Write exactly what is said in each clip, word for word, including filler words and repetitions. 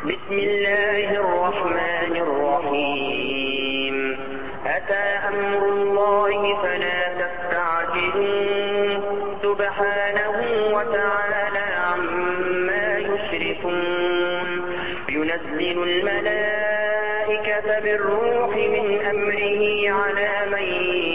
بسم الله الرحمن الرحيم أتى أمر الله فلا تستعجلوه سبحانه وتعالى عما يشركون ينزل الملائكة بالروح من أمره على من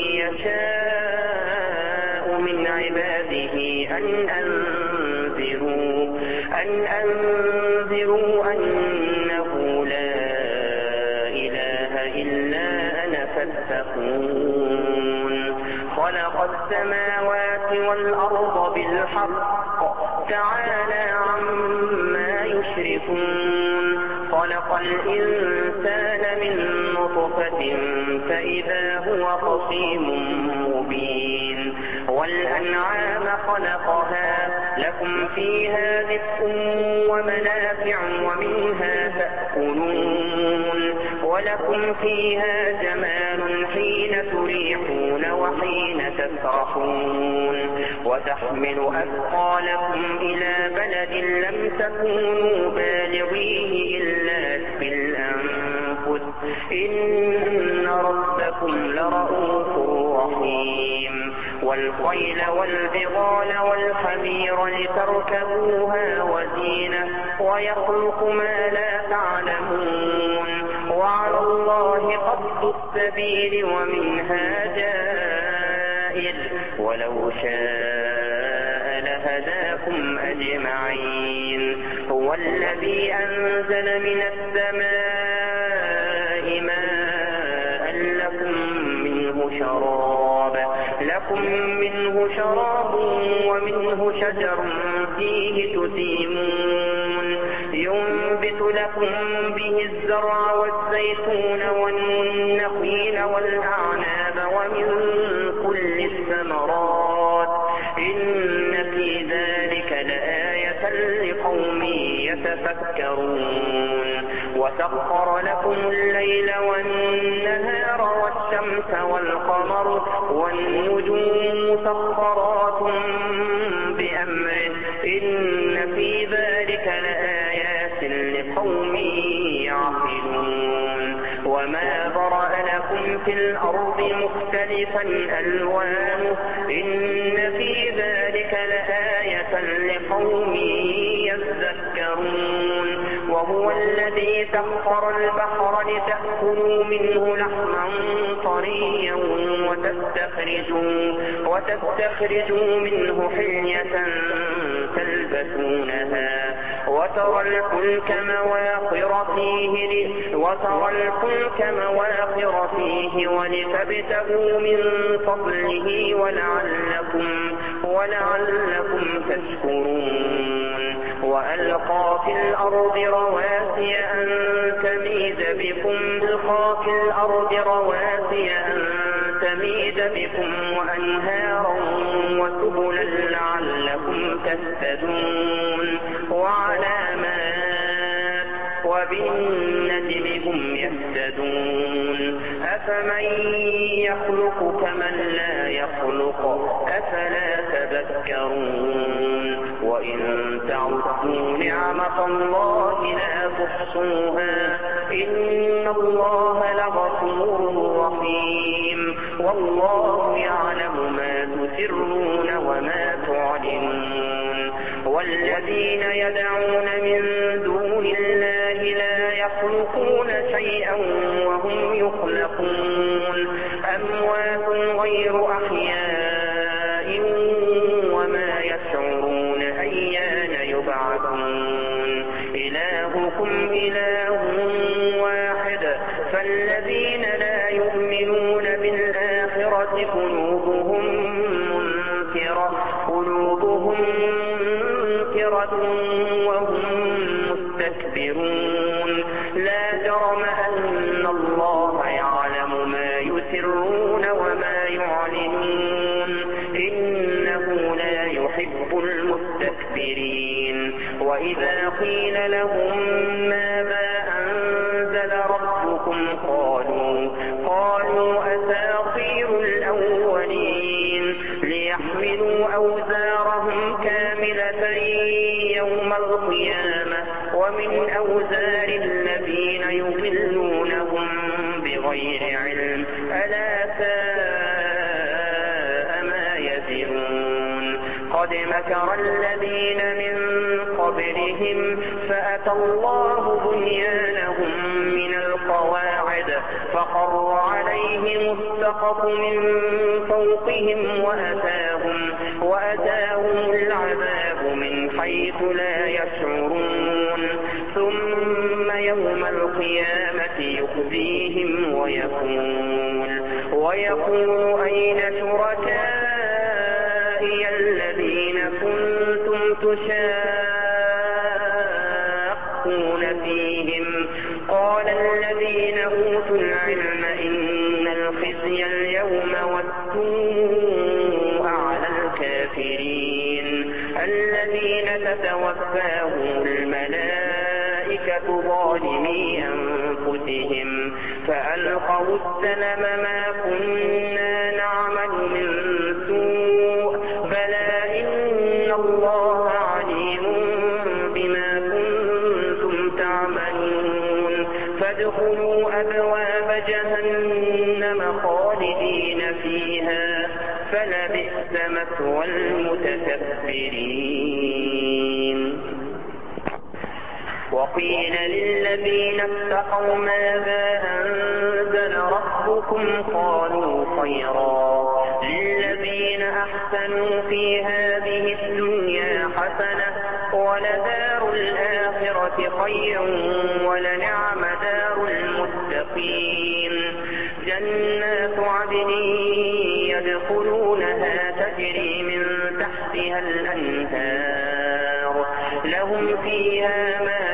يشاء من عباده أن أنذروا أن أنذروا أنه لا إله إلا أنا فاتقون خلق السماوات والأرض بالحق تعالى عما يشركون خلق الإنسان من نطفة فإذا هو خصيم مبين والأنعام خلقها لكم فيها دفء ومنافع ومنها تأكلون ولكم فيها جمال حين تريحون وحين تسرحون وتحمل أثقالكم إلى بلد لم تكونوا بالغيه إلا بالأنفس إن ربكم لرؤوف رحيم والخيل والبغال والحمير لتركبوها وزينة ويخلق ما لا تعلمون وعلى الله قصد السبيل ومنها جائر ولو شاء لهداكم أجمعين هو الذي أنزل من السماء ماء لكم منه شراب لكم منه شراب ومنه شجر فيه تسيمون ينبت لكم به الزرع والزيتون والنخيل والأعناب ومن كل الثمرات إن في ذلك لآية لقوم يتفكرون وسخر لكم الليل والنهار والشمس والقمر والنجوم مسخرات بأمره إن في ذلك لآيات لقوم يعقلون وما ذرأ لكم في الأرض مختلفا ألوانه إن في ذلك لآية لقوم يذكرون وهو الذي سخر البحر لتأكلوا منه لحما طريا وتستخرجوا, وتستخرجوا منه حلية تلبسونها وترى الفلك مواخر فيه وترى الفلك مواخر فيه ولتبتغوا من فضله ولعلكم ولعلكم تشكرون وألقى في الأرض رواسي أن تميد بكم ألقى في الأرض رواسي أن تميد بكم وأنهارا وسبلا لعلكم تهتدون وعلامات وبالنجم هم يهتدون أفمن يخلق كمن لا يخلق أفلا تذكرون وإن تعدوا نعمة الله لا تحصوها إن الله لغفور رحيم والله يعلم ما تسرون وما تعلنون والذين يدعون من دون الله لا يخلقون شيئا وهم يخلقون أموات غير أحياء وما يشعرون أيان يبعثون إلهكم إله واحد فالذين لا يؤمنون بالآخرة قلوبهم منكرة قلوبهم منكرة وهم مستكبرون لا جرم أن الله يعلم ما يسرون وما يعلنون إنه لا يحب المستكبرين وإذا قيل لهم ماذا أنزل ربكم قالوا قالوا أساطير الأولين ليحملوا أوزارهم كاملة يوم القيامة ومن ومن أوزار الذين يضلونهم بغير علم ألا ساء ما يزرون قد مكر الذين من قبلهم فأتى الله بنيانهم من القواعد فخر عليهم السقف من فوقهم وأتاهم, وأتاهم العذاب من حيث لا يشعرون ثم يوم القيامة يخزيهم ويقول, ويقول أين شركائي الذين كنتم تشاقون فيهم قال الذين أوتوا العلم إن الخزي اليوم والسوء على الكافرين الذين تتوفاهم الملائكة ظالمي أنفسهم فألقوا السلم ما كنا نعمل من سوء بلى إن الله عليم بما كنتم تعملون فادخلوا أبواب جهنم خالدين فيها فلبئس مثوى المتكبرين وقيل للذين اتقوا ماذا أنزل ربكم قالوا خيرا للذين أحسنوا في هذه الدنيا حسنة ولدار الآخرة خير ولنعم دار المتقين جنات عدن يدخلونها تجري من تحتها الأنهار لهم فيها ما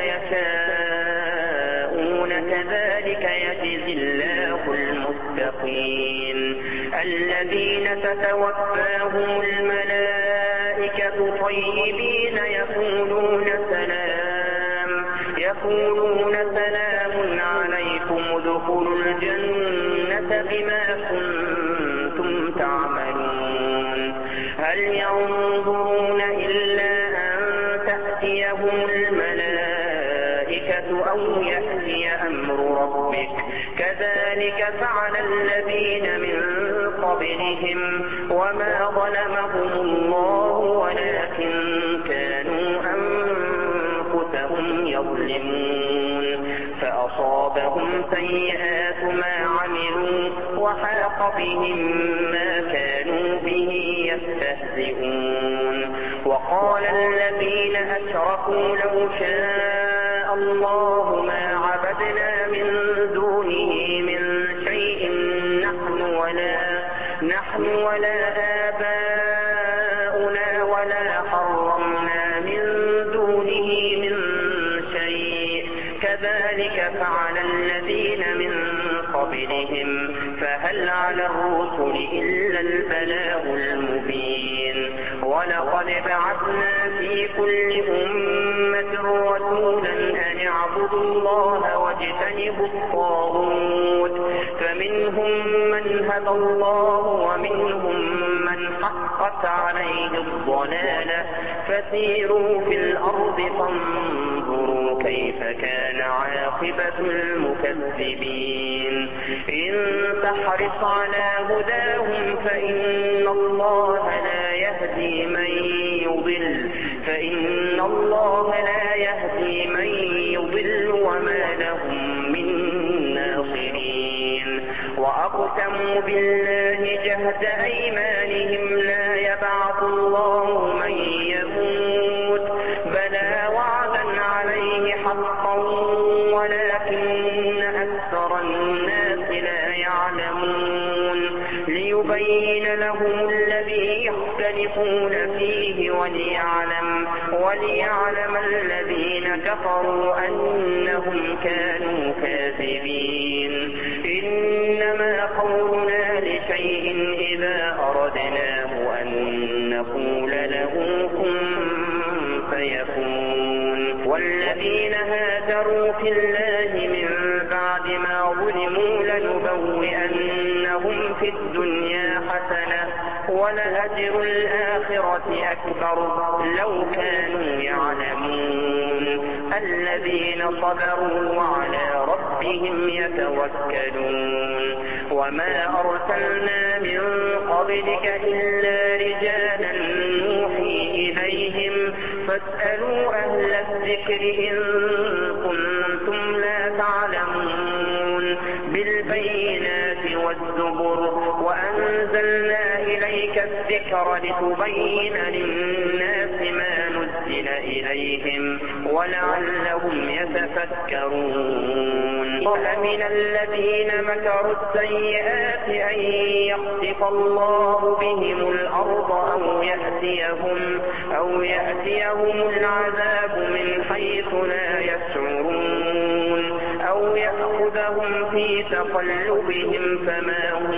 يشاءون كذلك يجزي الله المتقين الذين تتوفاهم الملائكة طيبين يقولون سلام يقولون سلام عليكم ادخلوا الجنة بما كنتم تعملون هل ينظرون إلا أن تأتيهم الملائكة أو يأتي أمر ربك كذلك فعل الذين من قبلهم وما ظلمهم الله ولكن كانوا أنفسهم يظلمون فأصابهم سيئات ما عملوا وحاق بهم ما كانوا به يستهزئون وقال الذين أشركوا لو شاء الله ما عبدنا من دونه من شيء نحن ولا, نحن ولا آباؤنا ولا حرمنا من دونه من شيء كذلك فعل الذين من قبلهم فهل على الرسل إلا البلاغ المبين ولقد بعثنا في كل أمة رسولا أن اعبدوا الله واجتنبوا الطاغوت فمنهم من هدى الله ومنهم من حقت عليه الضلالة فسيروا في الأرض فانظروا كيف كان عاقبة المكذبين إن تحرص على هداهم فإن الله لا يهدي من يضل فإن الله لا يهدي من يضل وما لهم من ناصرين وأقسموا بالله جهد أيمانهم لا يبعث الله من يموت بلى وعدا عليه حقا ولكن أكثر الناس لا يعلمون ليبين لهم الذي يختلفون فيه وليعلم, وليعلم الذين كفروا أنهم كانوا كاذبين إنما قولنا لشيء إذا أردناه أن نقول له كن فيكون والذين هاجروا في الله من بعد ما ظلموا لنبوئنهم في الدنيا حسنة ولأجر الآخرة أكبر لو كانوا يعلمون الذين صبروا وعلى ربهم يتوكلون وما أرسلنا من قبلك إلا رجالا نوحي إليهم فاسألوا أهل الذكر إن كنتم لا تعلمون بالبينات والزبر وأنزلنا إليك الذكر لتبين للناس ما نزل إليهم ولعلهم يتفكرون وأمن الذين مكروا السيئات أن يخسف الله بهم الأرض أو يأتيهم, أو يأتيهم العذاب من حيث لا يشعرون أو يأخذهم في تقلبهم فما هم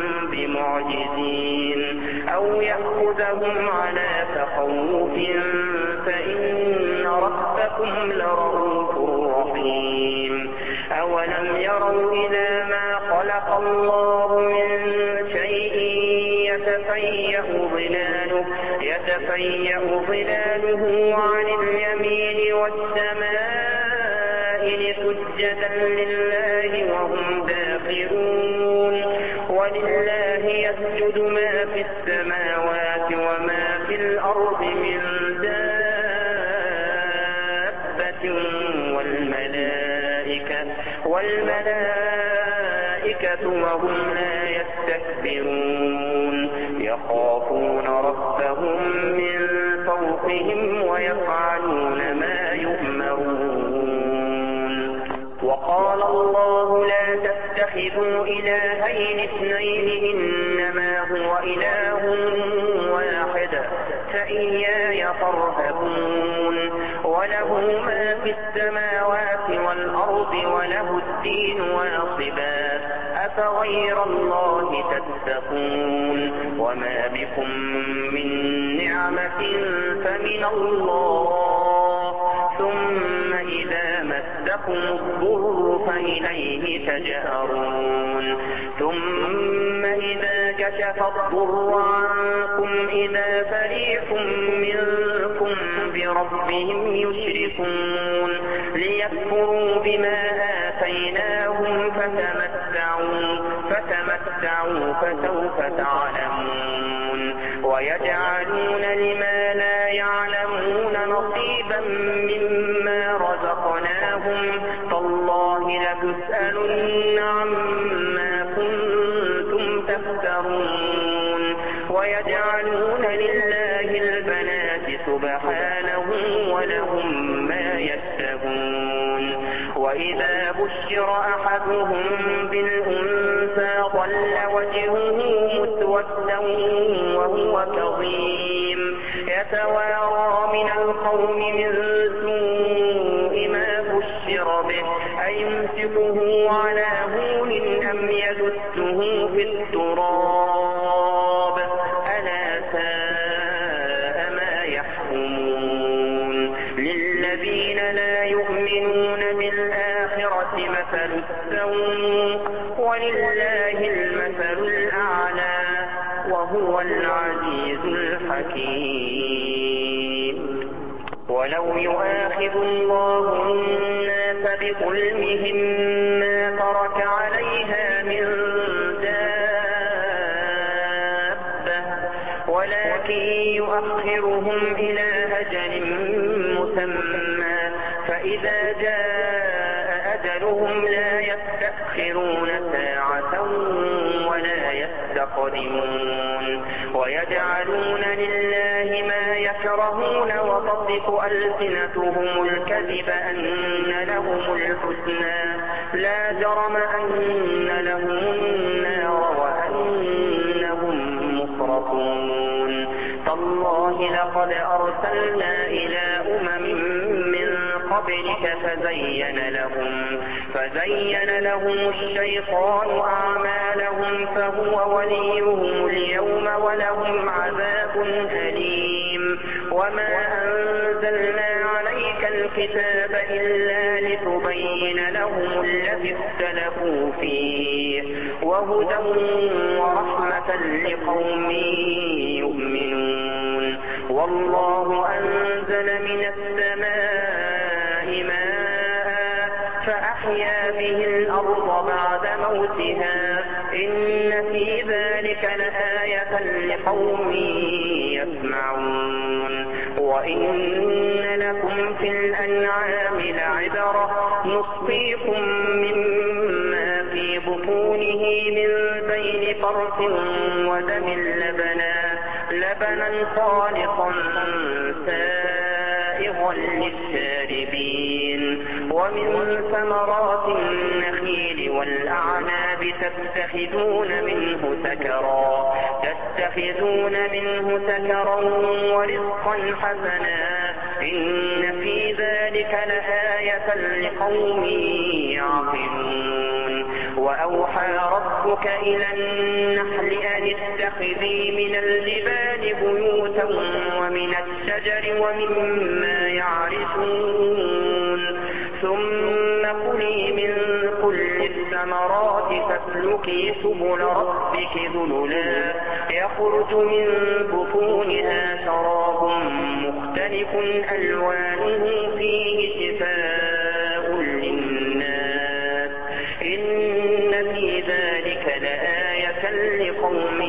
بمعجزين أو يأخذهم على تخوف فإن ربكم لرؤوف رحيم أولم يروا إلى ما خلق الله من شيء يتفيأ ظلاله, يتفيأ ظلاله عن اليمين والسماء سجدا لله وهم داخرون ولله يسجد ما في السماوات وما في الأرض من دابة والملائكة, والملائكة وهم لا يستكبرون يخافون ربهم من فوقهم ويفعلون ما يؤمرون وقال الله لا تتخذوا إلهين اثنين إنما هو إله واحد فإياي فارهبون وله ما في السماوات والأرض وله الدين واصبا أفغير الله تتقون وما بكم من نعمة فمن الله ثم إذا مسكم الضر فإليه تجأرون ثم إذا كشف الضر عنكم إذا فريق منكم بربهم يشركون ليكفروا بما آتيناهم فتمتعوا, فتمتعوا فسوف تعلمون ويجعلون لما لا يعلمون نصيبا مما رزقناهم تالله لتسألن عما كنتم تفترون ويجعلون لله البنات سبحانه ولهم ما يشتهون وإذا بشر أحدهم بالأنثى ظل وجهه مسودا وهو كظيم يتوارى من القوم من سوء ما بشر به أيمسكه على هون أم يدسه في التراب ألا ساء ما يحكمون للذين لا يؤمنون بالآخرة مثل السوء ولله المثل الأعلى وهو العزيز الحكيم ولو يؤاخذ الله الناس بظلمهم ما ترك عليها من دابة ولكن يؤخرهم إلى أجل مسمى فإذا جاء أجلهم لا يستأخرون ساعة ولا يستقدمون ويجعلون لله ما يكرهون وتصف ألسنتهم الكذب أن لهم الحسنى لا جرم أن لهم النار وأنهم مفرطون تالله لقد أرسلنا إلى أمم من قبلك فزين لهم, فزين لهم الشيطان أعمالهم فهو وليهم اليوم ولهم عذاب أليم وما أنزلنا عليك الكتاب إلا لتبين لهم الذي اختلفوا فيه وهدى ورحمة لقوم يؤمنون والله أنزل من السماء فأحيا به الأرض بعد موتها إن في ذلك لآية لقوم يسمعون وإن لكم في الأنعام لعبرة نسقيكم مما في بطونه من بين فرث ودم لبنا لبنا خالصا سائغا للشاربين ومن ثمرات النخيل والأعناب تتخذون منه سكرا تتخذون منه سكرا ورزقا حسنا إن في ذلك لآية لقوم يعقلون وأوحى ربك إلى النحل أن اتخذي من الجبال بيوتا ومن الشجر ومما يعرشون ثم كلي من كل الثمرات فاسلكي سبل ربك ذللا يخرج من بطونها شراب مختلف ألوانه فيه شفاء للناس إن في ذلك لآية لقوم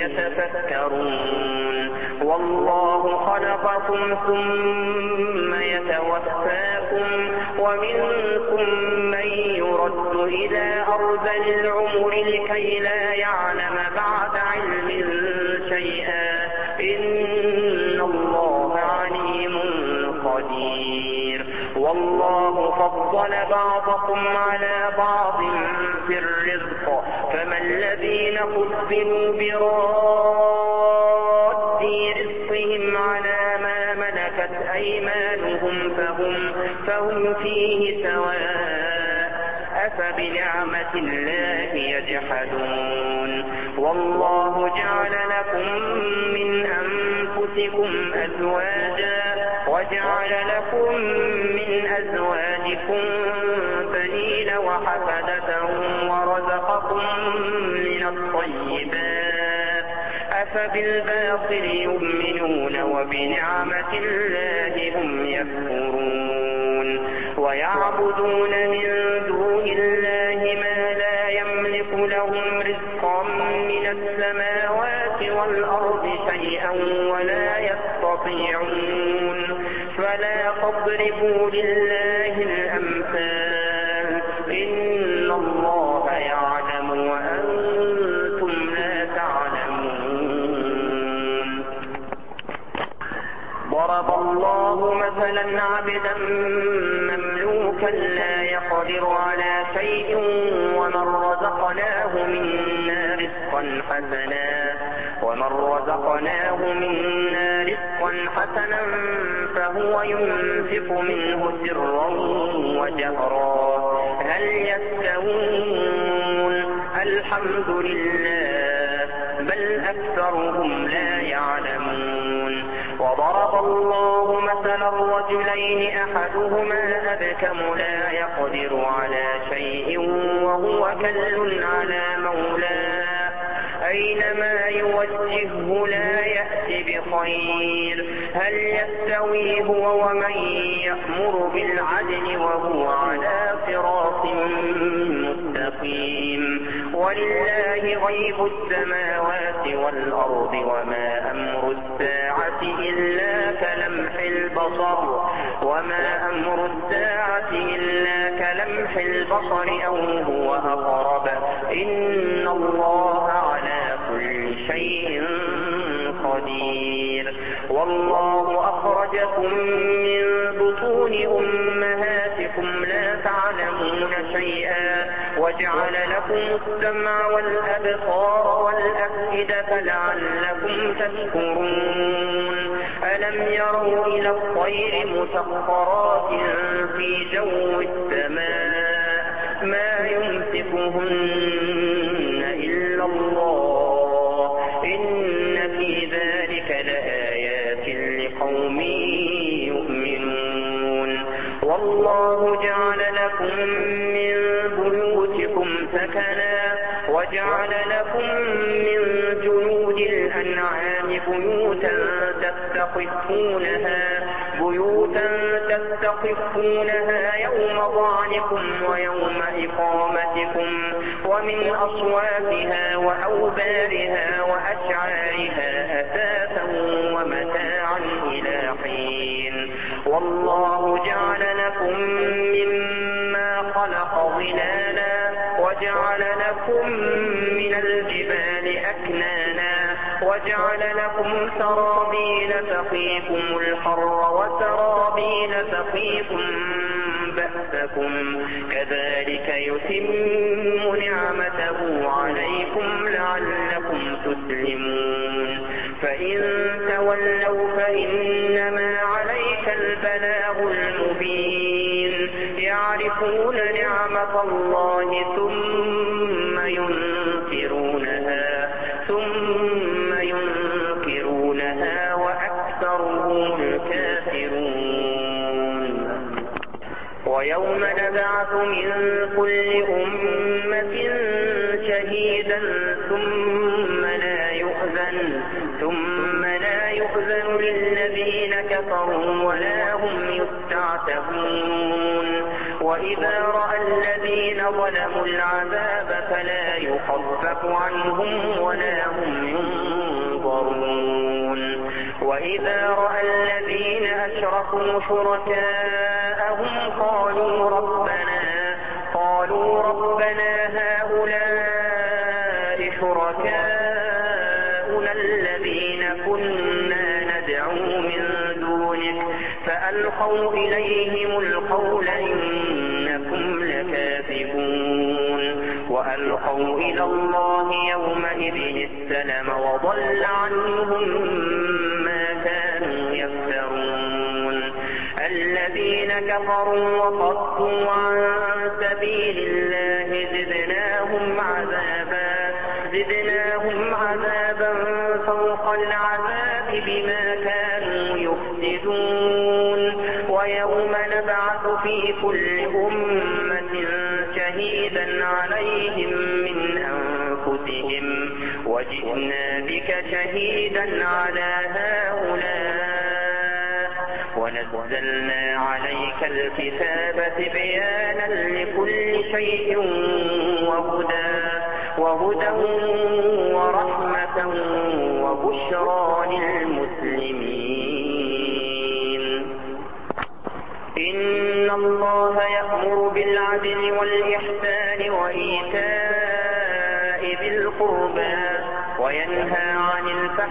يتفكرون والله خلقكم ثم يتوفاكم ومنكم من يرد إلى أرذل العمر لكي لا يعلم بعد علم شيئا إن الله عليم قدير والله فضل بعضكم على بعض في الرزق فما الذين فضلوا براد رزقهم على ما ملكت أيمانهم فهم, فهم فيه سواء أفبنعمة الله يجحدون والله جعل لكم من أنفسكم أزواجا وجعل لكم من أزواجكم بنين وحفدة ورزقكم من الطيبات أفبالباطل يؤمنون وبنعمة الله هم يكفرون ويعبدون من دون الله ما لا يملك لهم رزقا من السماوات والأرض شيئا ولا يستطيعون فلا تضربوا لله الأمثال إن الله يعلم وأنتم لا تعلمون ضرب الله مثلا عبدا مملوكا لا يقدر على شيء ومن رزقناه منا رزقا حسنا ومن رزقناه منا رزقا حسنا فهو ينفق منه سرا وجهرا هل يستوون الحمد لله بل أكثرهم لا يعلمون وضرب الله مثلا الرجلين أحدهما أبكم لا يقدر على شيء وهو كل على مولاه أينما يوجهه لا يأتي بخير هل يستوي هو ومن يأمر بالعدل وهو على صراط مستقيم ولله غيب السماوات والأرض وما أمر الساعة إلا كلمح البصر وما أمر الساعة إلا كلمح البصر أو هو أقرب إن الله على كل شيء قدير والله أخرجكم من بطون أمهاتكم لا تعلمون شيئا وجعل لكم السمع والأبصار والأفئدة لعلكم تشكرون ألم يروا إلى الطير مسخرات في جو السماء ما يمسكهن إلا الله إن في ذلك لآيات لقوم يؤمنون والله جعل لكم من بيوتكم سكنا وجعل لكم من جلود الأنعام بيوتا تستخفونها بيوتا تستخفونها يوم ظعنكم ويوم إقامتكم ومن أصواتها وأوبارها وأشعارها أثاثا ومتاعا إلى حين والله جعل لكم مما خلق ظلالا وجعل لكم من الجبال أكنانا وجعل لكم سرابيل تقيكم الحر وسرابيل تقيكم بأسكم كذلك يتم نعمته عليكم لعلكم تسلمون فإن تولوا فإنما عليك البلاغ المبين يعرفون نعمة الله ثم ينكرونها ثم ينكرونها وأكثرهم الكافرون ويوم نبعث من كل أمة شهيدا ثم لا يؤذن ثم لا يؤذن للذين كفروا ولا هم يستعتبون وإذا رأى الذين ظلموا العذاب فلا يخفف عنهم ولا هم ينظرون وإذا رأى الذين أشركوا شركاءهم قالوا ربنا قالوا ربنا هؤلاء شركاؤنا الذين كنا ندعو من دونك فألقوا إليهم القول إنكم لكاذبون وألقوا إلى الله يومئذ السلم وضل عنهم ما كانوا يفترون الذين كفروا وصدوا عن سبيل الله زدناهم عذابا زدناهم عذابا فوق العذاب بما كانوا يفسدون ويوم نبعث في كل أمة شهيدا عليهم من أنفسهم وجئنا بك شهيدا على هؤلاء ونزلنا عليك الكتاب بيانا لكل شيء وهدى وهدى ورحمة وبشرى للمسلمين إن الله يأمر بالعدل والإحسان وإيتاء ذي القربى وينهى عن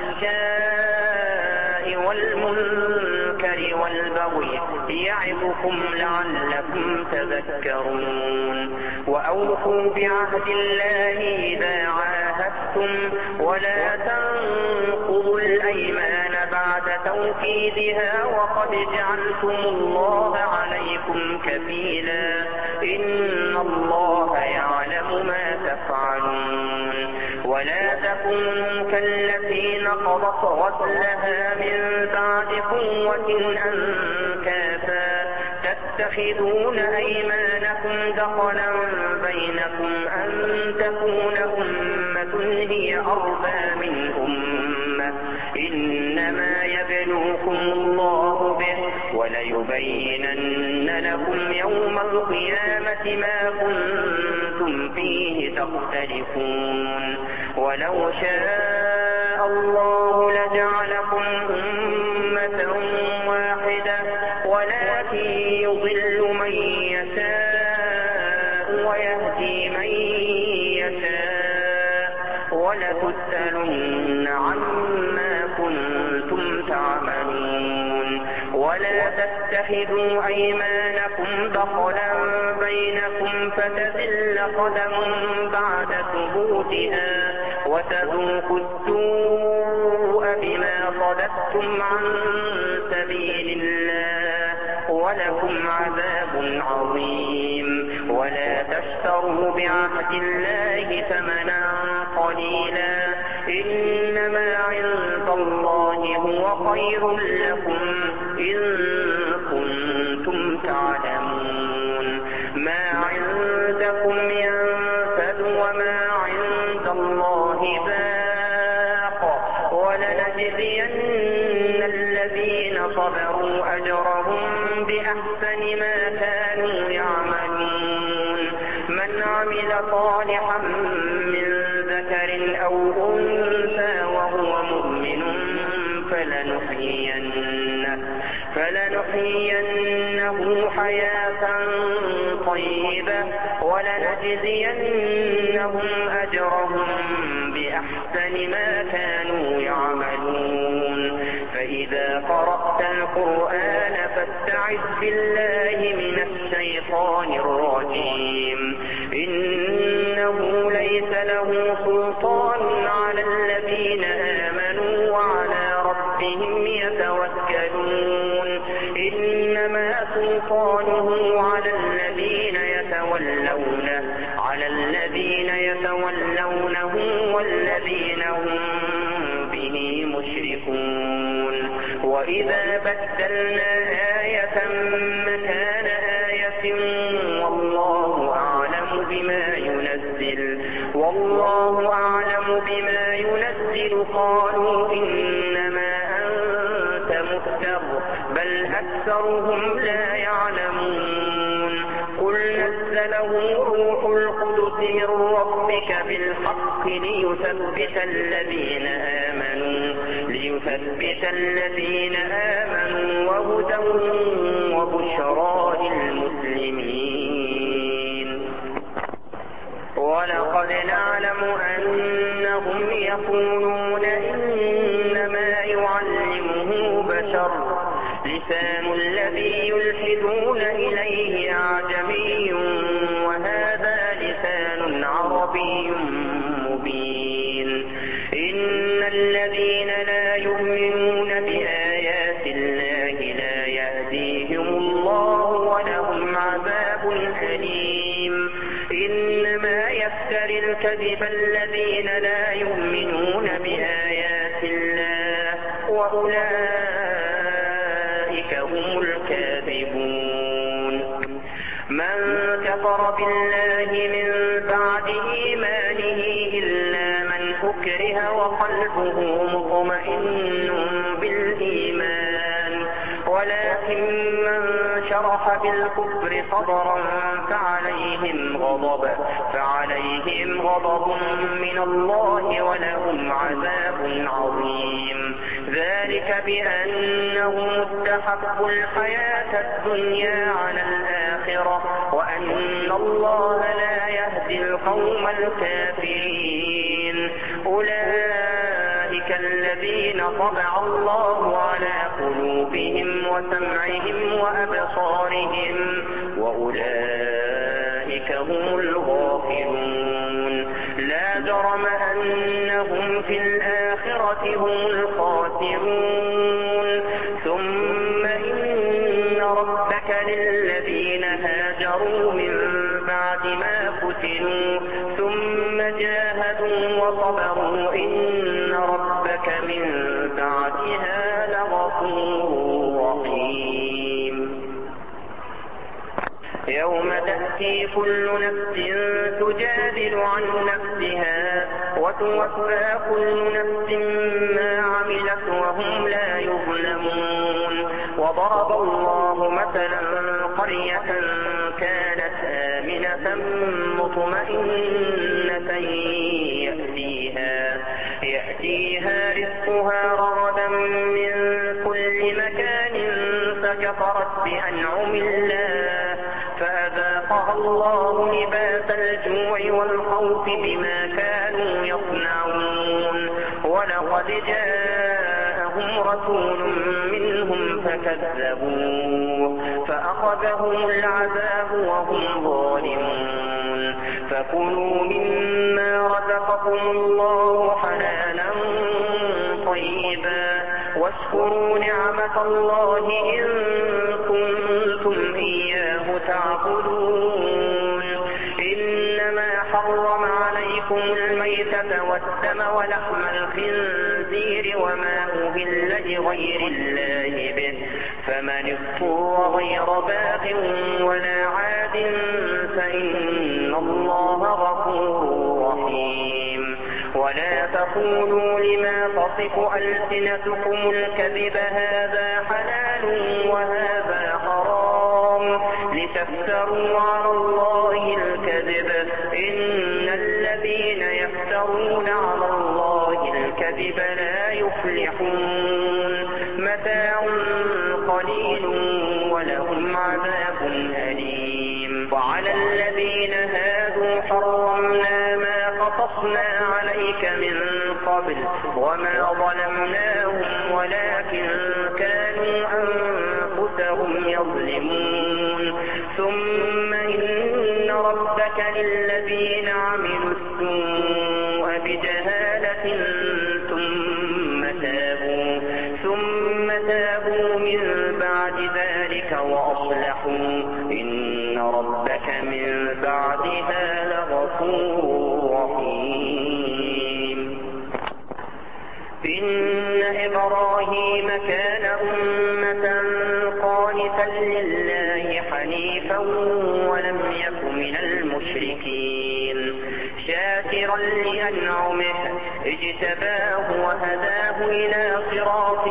الفحشاء والمنكر والبغي يعظكم لعلكم تذكرون وأوفوا بعهد الله إذا عاهدتم ولا تنقضوا الأيمان بعد توكيدها وقد جعلتم الله عليكم كفيلا إن الله يعلم ما تفعلون ولا تكونوا كالتي نقضت غزلها من بعد قوة أنكاثا تتخذون أيمانكم دخلا بينكم أن تكون أمة هي أربى من أمة إنما يبلوكم الله به وليبينن لكم يوم القيامة ما كنتم فيه تختلفون ولو شاء الله لجعلكم أمة واحدة ولكن يضل من يشاء ويهدي من يشاء ولتسألن عما كنتم تعملون ولا تتخذوا أيمانكم دخلا بينكم فتزل قدم بعد ثبوتها وتذوقوا السوء بما صددتم عن سبيل الله ولكم عذاب عظيم ولا تشتروا بعهد الله ثمنا قليلا إنما عند الله هو خير لكم إن كنتم تعلمون ما عندكم ينفد وما عند الله باق ولنجزين الذين صبروا أجرهم بأحسن ما كانوا يعملون من عمل صالحا من ذكر أو أنثى وهو مؤمن فلنحيينه, فلنحيينه حياة طيبة ولنجزينهم أجرهم بأحسن ما كانوا يعملون فإذا قرأت القرآن فاستعذ بالله من الشيطان الرجيم إنه ليس له سلطان على الذين آمنوا وعلى ربهم يتوكلون إنما سلطانه على الذين يتولونه على الذين يتولونه والذين هم به مشركون وإذا بدلنا آية مكان آية والله أعلم بما ينزل والله أعلم بما ينزل قالوا إنما أنت مفتر بل أكثرهم لا يعلمون قل نزله روح القدس من ربك بالحق ليثبت الذين آمنوا ليثبت الذين آمنوا وهدى وبشرى للمسلمين ولقد نعلم أنهم يقولون إنما يعلمه بشر لسان الذي يلحدون إليه أعجمي وهذا لسان عربي مبين إن الذين لا يؤمنون بآيات الله لا يهديهم الله ولهم عذاب أليم إنما يفتري الكذب الذين لا يؤمنون بآيات الله وأولئك هم الكاذبون من كفر بالله من بعد إيمانه إلا من أكره وقلبه مطمئن بالإيمان ولكن من شرح بالكفر صدرا فعليهم غضب فعليهم غضب من الله ولهم عذاب عظيم ذلك بأنهم استحبوا الحياة الدنيا على الآخرة وأن الله لا يهدي القوم الكافرين أولئك الذين طبع الله على قلوبهم وسمعهم وأبصارهم وأولئك هم الغافلون لا جرم أنهم في الآخرة هم الخاسرون ثم إن ربك للذين هاجروا من بعد ما فتنوا ثم جاهدوا وصبروا إن ربك من بعدها لغفور رحيم يوم تأتي كل نفس تجادل عن نفسها وتوفى كل نفس ما عملت وهم لا يظلمون وضرب الله مثلا قرية كانت آمنة مطمئنة يأتيها, يأتيها رزقها رغدا من كل مكان فكفرت بأنعم الله فأذاقها الله لباس الجوع والخوف بما كانوا يصنعون ولقد جاءهم رسول منهم فكذبوه فأخذهم العذاب وهم ظالمون فكلوا مما رزقكم الله حلالا طيبا واشكروا نعمة الله إن كنتم إياه تعبدون إنما حرم عليكم الميتة والدم ولحم الخنزير وما أهل لغير الله به فمن اضطر غير باغ ولا عاد فإن الله غفور رحيم ولا تقولوا لما تصف ألسنتكم الكذب هذا حلال وهذا حرام لتفتروا على الله الكذب إن الذين يفترون على الله الكذب لا يفلحون متاع قليل ولهم عذاب أليم وعلى الذين هادوا حرمنا ما قصصنا عليك من قبل وما ظلمناهم ولكن كانوا أنفسهم يظلمون ثم إن ربك للذين عملوا السوء بجهالة ثم تابوا ثم تابوا من بعد ذلك وأصلحوا إن ربك من بعدها لغفور رحيم إن إبراهيم كان أمة قانتا لله حنيفا ولم يك من المشركين شاكرا لأنعمه اجتباه وهداه إلى صراط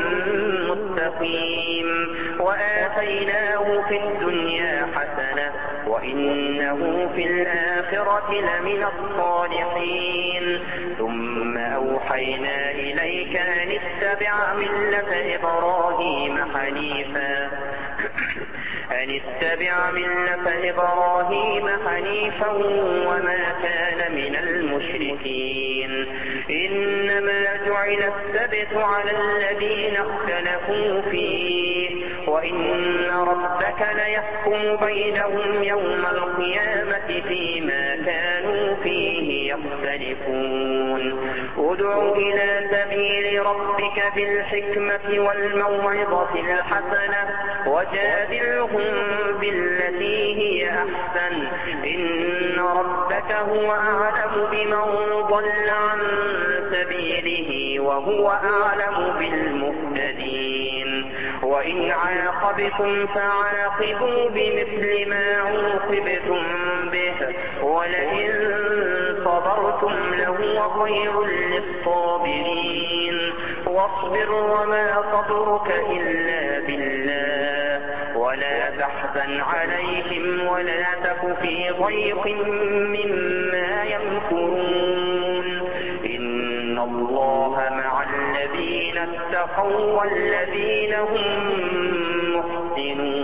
مستقيم وآتيناه في الدنيا حسنة وإنه في الآخرة لمن الصالحين ثم أوحينا إليك أن اتبع ملة إبراهيم حنيفا أن اتبع ملة إبراهيم حنيفا وما كان من المشركين إنما جعل السبت على الذين اختلفوا فيه وإن ربك ليحكم بينهم يوم القيامة فيما كانوا فيه يختلفون ادع إلى سبيل ربك بالحكمة والموعظة الحسنة وجادلهم بالتي هي أحسن إن ربك هو أعلم بمن ضل عن سبيله وهو أعلم بالمهتدين وإن عاقبتم فعاقبوا بمثل ما عوقبتم به ولئن صبرتم لهو خير للصابرين واصبر وما صبرك إلا بالله ولا تحزن عليهم ولا تك في ضيق مما يمكرون إن الله مع الذين اتقوا والذين هم محسنون